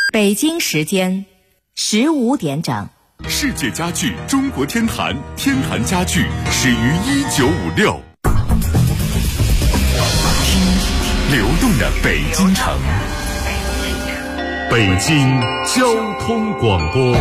北京时间15点整。 世界家具中国天坛，天坛家具始于1956。听流动的北京城，北京交通广播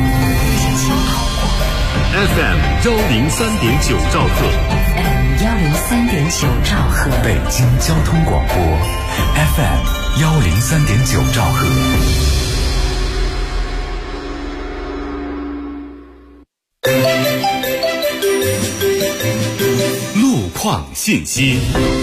FM 103.9兆赫 103.9兆赫， 北京交通广播 FM 103.9兆赫。路况信息。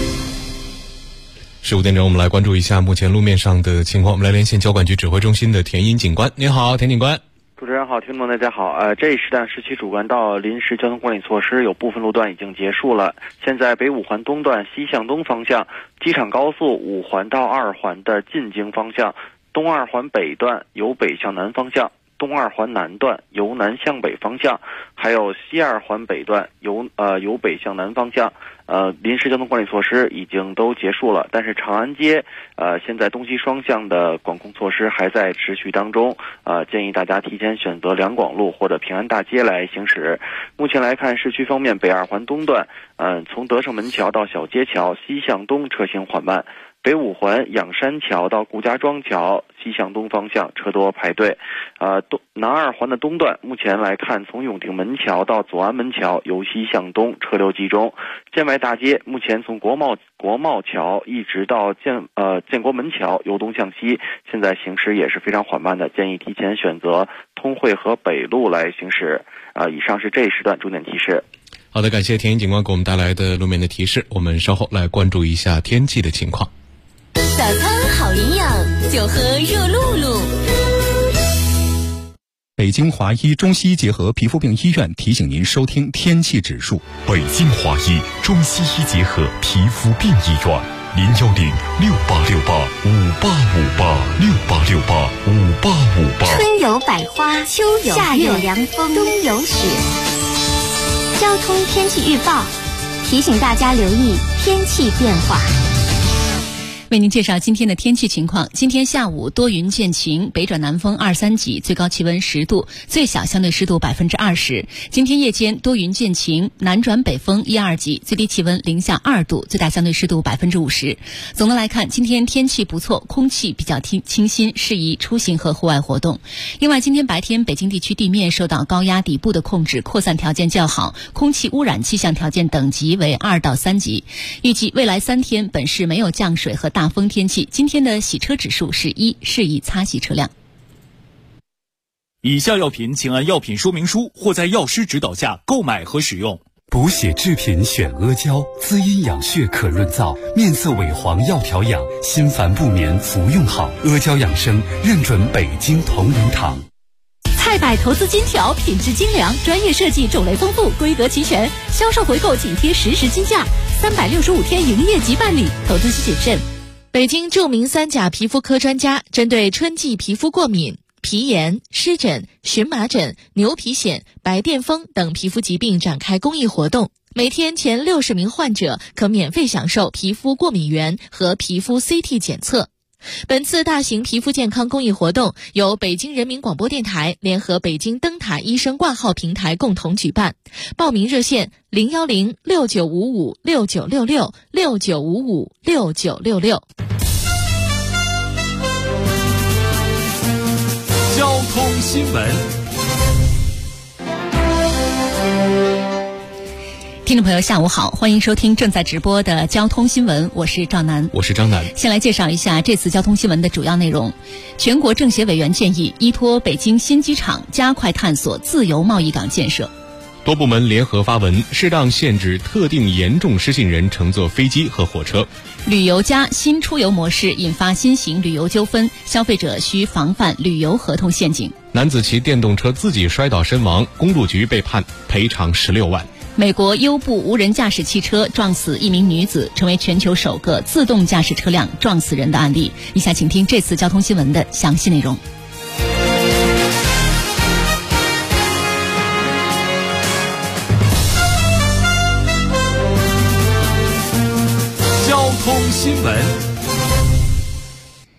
15点钟，我们来关注一下目前路面上的情况。我们来连线交管局指挥中心的田英警官。您好，田警官。 主持人好，听众大家好。这一时段市区主干道临时交通管理措施有部分路段已经结束了。现在北五环东段西向东方向，机场高速5环到2环的进京方向，东2环北段由北向南方向，东2环南段由南向北方向，还有西2环北段由北向南方向。临时交通管理措施已经都结束了，但是长安街现在东西双向的管控措施还在持续当中。建议大家提前选择两广路或者平安大街来行驶。目前来看，市区方面，北2环东段从德胜门桥到小街桥西向东车行缓慢，北5环仰山桥到顾家庄桥西向东方向车多排队。南2环的东段，目前来看，从永定门桥到左安门桥由西向东车流集中。建外大街目前从国贸桥一直到建国门桥由东向西，现在行驶也是非常缓慢的，建议提前选择通惠河北路来行驶。以上是这一时段重点提示。 好的，感谢田英警官给我们带来的路面的提示。我们稍后来关注一下天气的情况。 早餐好营养，就喝热露露。 北京华医中西医结合皮肤病医院提醒您收听天气指数。 北京华医中西医结合皮肤病医院，0106868585858，68685858。 春有百花，秋有夏有凉风，冬有雪。交通天气预报提醒大家留意天气变化。 为您介绍今天的天气情况。今天下午多云见晴，北转南风2、3级，最高气温10度，最小相对湿度20%。今天夜间多云见晴，南转北风1、2级，最低气温零下2度，最大相对湿度50%。总的来看，今天天气不错，空气比较清新，适宜出行和户外活动。另外，今天白天北京地区地面受到高压底部的控制，扩散条件较好，空气污染气象条件等级为2到3级。预计未来3天本市没有降水和大风天气。今天的洗车指数是1，适宜擦洗车辆。 以下药品请按药品说明书或在药师指导下购买和使用。 补血制品选阿胶，滋阴养血可润燥，面色萎黄要调养，心烦不眠服用好。阿胶养生认准北京同仁堂。 菜百投资金条，品质精良，专业设计，种类丰富，规格齐全，销售回购紧贴实时金价，365天营业即办理，投资需谨慎。北京著名3甲皮肤科专家针对春季皮肤过敏、皮炎、湿疹、荨麻疹、牛皮癣、白癜风等皮肤疾病展开公益活动，每天前60名患者可免费享受皮肤过敏原和皮肤 CT 检测。本次大型皮肤健康公益活动由北京人民广播电台联合北京灯塔医生挂号平台共同举办，报名热线0106955696669556966。 交通新闻。 听众朋友下午好，欢迎收听正在直播的交通新闻，我是赵楠。 我是张楠。 先来介绍一下这次交通新闻的主要内容。全国政协委员建议依托北京新机场加快探索自由贸易港建设。 多部门联合发文，适当限制特定严重失信人乘坐飞机和火车。 旅游加新出游模式引发新型旅游纠纷，消费者需防范旅游合同陷阱。 男子骑电动车自己摔倒身亡，公路局被判赔偿16万。 美国优步无人驾驶汽车撞死一名女子，成为全球首个自动驾驶车辆撞死人的案例。以下请听这次交通新闻的详细内容。 交通新闻。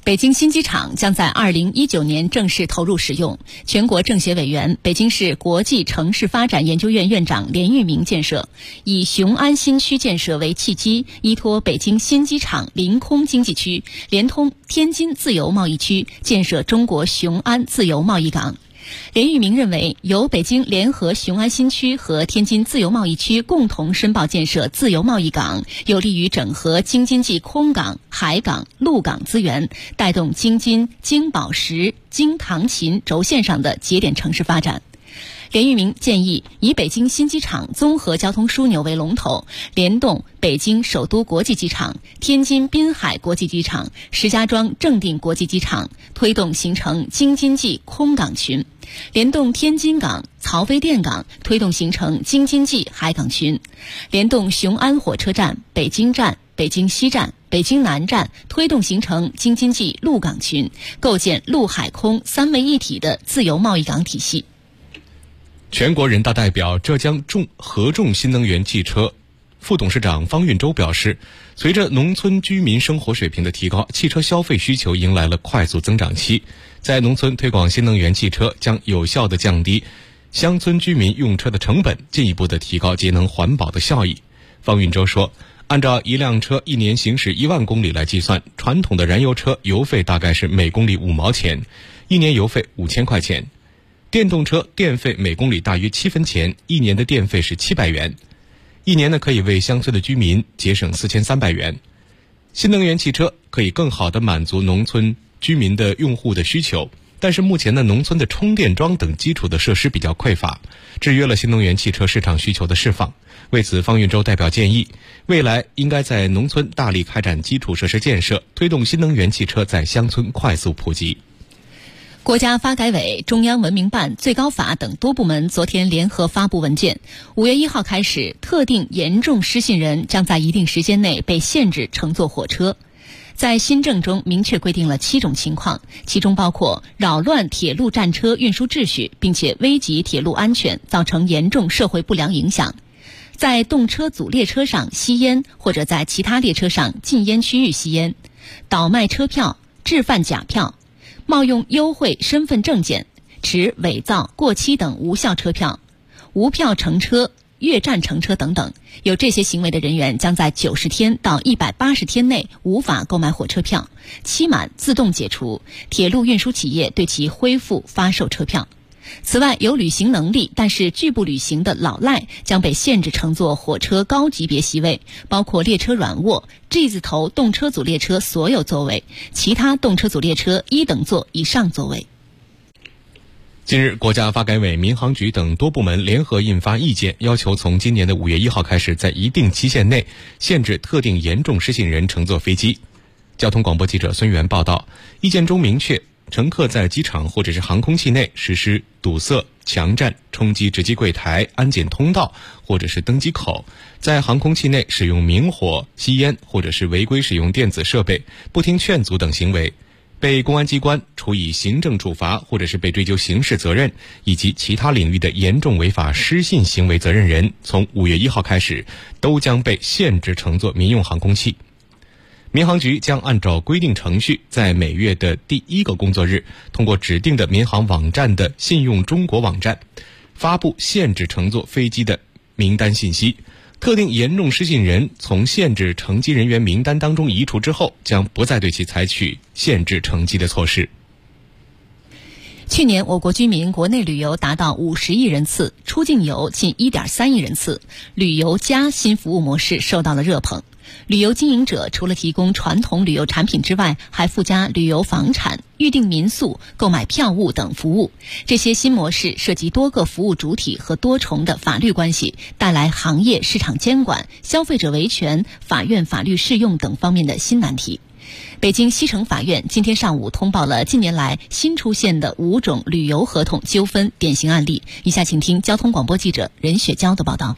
北京新机场将在2019年正式投入使用。全国政协委员、北京市国际城市发展研究院院长连玉明建设，以雄安新区建设为契机，依托北京新机场临空经济区，连通天津自由贸易区，建设中国雄安自由贸易港。连玉明认为，由北京联合雄安新区和天津自由贸易区共同申报建设自由贸易港，有利于整合京津冀空港、海港、陆港资源，带动京津、京宝石、京唐秦轴线上的节点城市发展。连玉明建议，以北京新机场综合交通枢纽为龙头，联动北京首都国际机场、天津滨海国际机场、石家庄正定国际机场，推动形成京津冀空港群；联动天津港、曹妃甸港，推动形成京津冀海港群；联动雄安火车站、北京站、北京西站、北京南站，推动形成京津冀陆港群，构建陆海空三位一体的自由贸易港体系。 全国人大代表、浙江合众新能源汽车副董事长方运舟表示，随着农村居民生活水平的提高，汽车消费需求迎来了快速增长期。在农村推广新能源汽车，将有效地降低乡村居民用车的成本，进一步地提高节能环保的效益。方运舟说，按照一辆车一年行驶1万公里来计算，传统的燃油车油费大概是每公里5毛钱，一年油费5000块钱。电动车电费每公里大约7分钱，一年的电费是700元，一年可以为乡村的居民节省4300元。新能源汽车可以更好地满足农村居民的用户的需求，但是目前农村的充电桩等基础的设施比较匮乏，制约了新能源汽车市场需求的释放。为此，方运舟代表建议，未来应该在农村大力开展基础设施建设，推动新能源汽车在乡村快速普及。 国家发改委、中央文明办、最高法等多部门昨天联合发布文件，5月1号开始，特定严重失信人将在一定时间内被限制乘坐火车。在新政中明确规定了7种情况，其中包括扰乱铁路战车运输秩序，并且危及铁路安全，造成严重社会不良影响；在动车组列车上吸烟，或者在其他列车上禁烟区域吸烟；倒卖车票、制贩假票；冒用优惠身份证件，持伪造、过期等无效车票，无票乘车、越站乘车等等。有这些行为的人员将在90天到180天内无法购买火车票，期满自动解除，铁路运输企业对其恢复发售车票。此外，有履行能力但是拒不履行的老赖将被限制乘坐火车高级别席位，包括列车软卧、G 字头动车组列车所有座位，其他动车组列车1等座以上座位。 近日，国家发改委、民航局等多部门联合印发意见，要求从今年的5月1号开始，在一定期限内限制特定严重失信人乘坐飞机。交通广播记者孙源报道，意见中明确，乘客在机场或者是航空器内实施堵塞、强占、冲击值机柜台、安检通道或者是登机口，在航空器内使用明火、吸烟或者是违规使用电子设备、不听劝阻等行为，被公安机关处以行政处罚或者是被追究刑事责任，以及其他领域的严重违法失信行为责任人，从5月1号开始都将被限制乘坐民用航空器。民航局将按照规定程序，在每月的第1个工作日，通过指定的民航网站的信用中国网站，发布限制乘坐飞机的名单信息。特定严重失信人从限制乘机人员名单当中移除之后，将不再对其采取限制乘机的措施。 去年我国居民国内旅游达到50亿人次，出境游近1.3亿人次，旅游加新服务模式受到了热捧。旅游经营者除了提供传统旅游产品之外，还附加旅游房产、预订民宿、购买票务等服务。这些新模式涉及多个服务主体和多重的法律关系，带来行业市场监管、消费者维权、法院法律适用等方面的新难题。北京西城法院今天上午通报了近年来新出现的5种旅游合同纠纷典型案例。以下请听交通广播记者任雪娇的报道。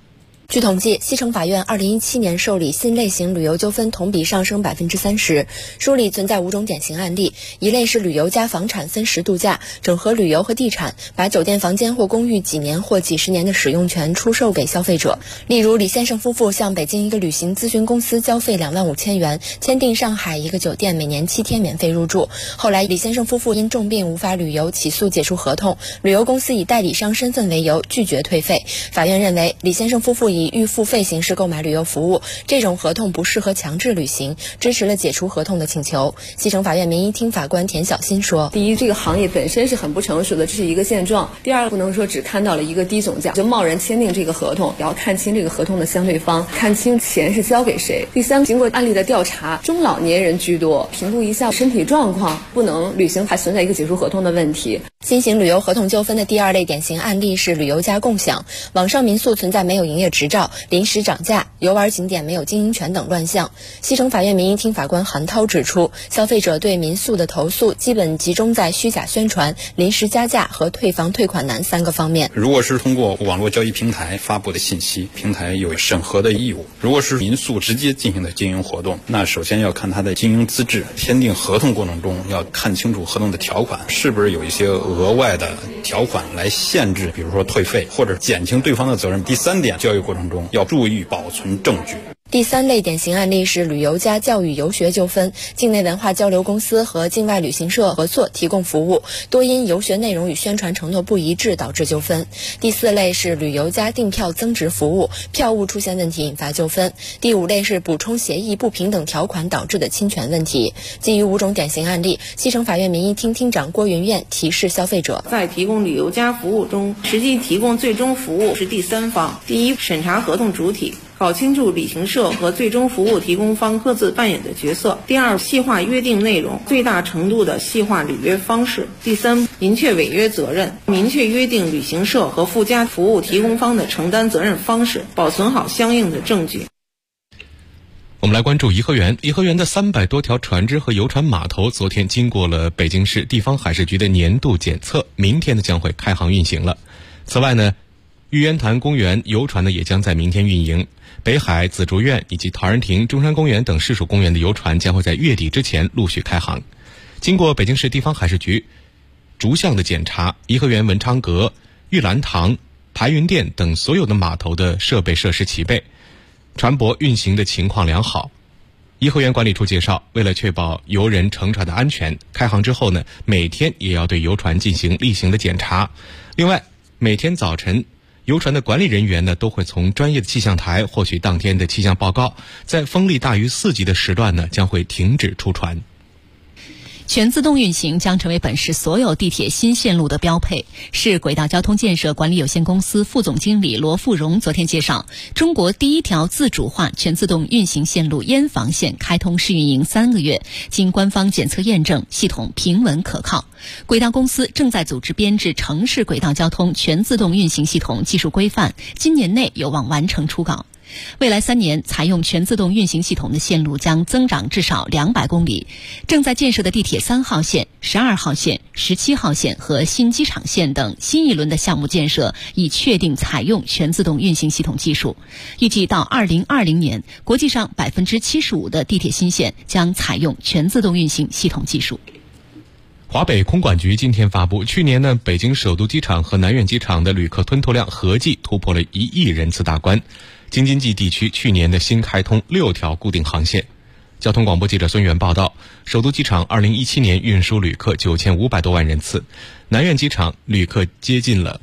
据统计，西城法院2017年受理新类型旅游纠纷同比上升30%，梳理存在5种典型案例。一类是旅游加房产分时度假，整合旅游和地产，把酒店房间或公寓几年或几十年的使用权出售给消费者。例如，李先生夫妇向北京一个旅行咨询公司交费25000元，签订上海一个酒店每年7天免费入住。后来，李先生夫妇因重病无法旅游，起诉解除合同，旅游公司以代理商身份为由拒绝退费。法院认为，李先生夫妇以预付费形式购买旅游服务，这种合同不适合强制履行，支持了解除合同的请求。西城法院民一厅法官田小新说： 第一，这个行业本身是很不成熟的，这是一个现状；第二，不能说只看到了一个低总价就贸然签订这个合同，也要看清这个合同的相对方，看清钱是交给谁。第三，经过案例的调查，中老年人居多，评估一下身体状况，不能履行，还存在一个解除合同的问题。 新型旅游合同纠纷的第二类典型案例是旅游加共享，网上民宿存在没有营业执照、临时涨价、游玩景点没有经营权等乱象。西城法院民一厅法官韩涛指出，消费者对民宿的投诉基本集中在虚假宣传、临时加价和退房退款难3个方面。 如果是通过网络交易平台发布的信息，平台有审核的义务；如果是民宿直接进行的经营活动，那首先要看它的经营资质，签订合同过程中要看清楚合同的条款是不是有一些额外的条款来限制，比如说退费或者减轻对方的责任。第三点，交易过程中要注意保存证据。 第三类典型案例是旅游加教育游学纠纷，境内文化交流公司和境外旅行社合作提供服务，多因游学内容与宣传承诺不一致导致纠纷。第四类是旅游加订票增值服务，票务出现问题引发纠纷。第五类是补充协议不平等条款导致的侵权问题。基于5种典型案例，西城法院民一厅厅长郭云燕提示消费者， 在提供旅游加服务中，实际提供最终服务是第三方。第一，审查合同主体，搞清楚旅行社和最终服务提供方各自扮演的角色。第二，细化约定内容，最大程度的细化履约方式。第三，明确违约责任，明确约定旅行社和附加服务提供方的承担责任方式，保存好相应的证据。 我们来关注颐和园。颐和园的300多条船只和游船码头昨天经过了北京市地方海事局的年度检测，明天呢将会开航运行了。此外呢，玉渊潭公园游船呢也将在明天运营。北海、紫竹院以及陶然亭、中山公园等市属公园的游船将会在月底之前陆续开航。经过北京市地方海事局逐项的检查，颐和园文昌阁、玉兰堂、排云殿等所有的码头的设备设施齐备，船舶运行的情况良好。颐和园管理处介绍，为了确保游人乘船的安全，开航之后呢，每天也要对游船进行例行的检查。另外，每天早晨游船的管理人员呢，都会从专业的气象台获取当天的气象报告，在风力大于4级的时段呢，将会停止出船。 全自动运行将成为本市所有地铁新线路的标配。市轨道交通建设管理有限公司副总经理罗富荣昨天介绍，中国第一条自主化全自动运行线路燕房线开通试运营3个月，经官方检测验证，系统平稳可靠。轨道公司正在组织编制城市轨道交通全自动运行系统技术规范，今年内有望完成初稿。未来3年，采用全自动运行系统的线路将增长至少200公里。正在建设的地铁3号线、12号线、17号线和新机场线等新一轮的项目建设已确定采用全自动运行系统技术。预计到2020年，国际上75%的地铁新线将采用全自动运行系统技术。 华北空管局今天发布，去年呢，北京首都机场和南苑机场的旅客吞吐量合计突破了1亿人次大关。京津冀地区去年的新开通6条固定航线。交通广播记者孙源报道，首都机场2017年运输旅客9500多万人次，南苑机场旅客接近了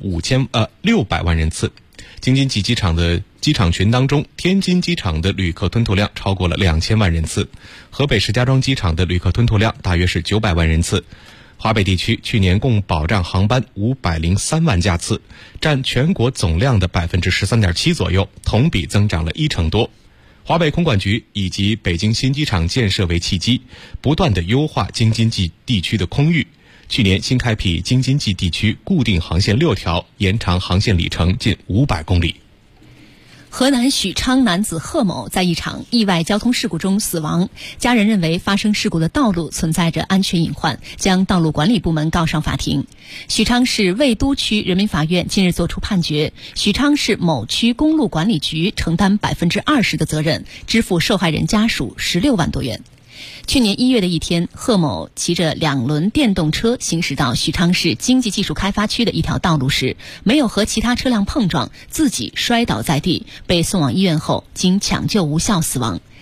600万人次。京津冀机场的机场群当中，天津机场的旅客吞吐量超过了2000万人次，河北石家庄机场的旅客吞吐量大约是900万人次。华北地区去年共保障航班503万架次，占全国总量的 13.7% 左右，同比增长了1成多。华北空管局以及北京新机场建设为契机，不断地优化京津冀地区的空域。去年新开辟京津冀地区固定航线6条，延长航线里程近500公里。 河南许昌男子贺某在一场意外交通事故中死亡，家人认为发生事故的道路存在着安全隐患，将道路管理部门告上法庭。许昌市魏都区人民法院近日作出判决，许昌市某区公路管理局承担20%的责任，支付受害人家属16万多元。去年1月的一天，贺某骑着2轮电动车行驶到许昌市经济技术开发区的一条道路时，没有和其他车辆碰撞，自己摔倒在地，被送往医院后经抢救无效死亡。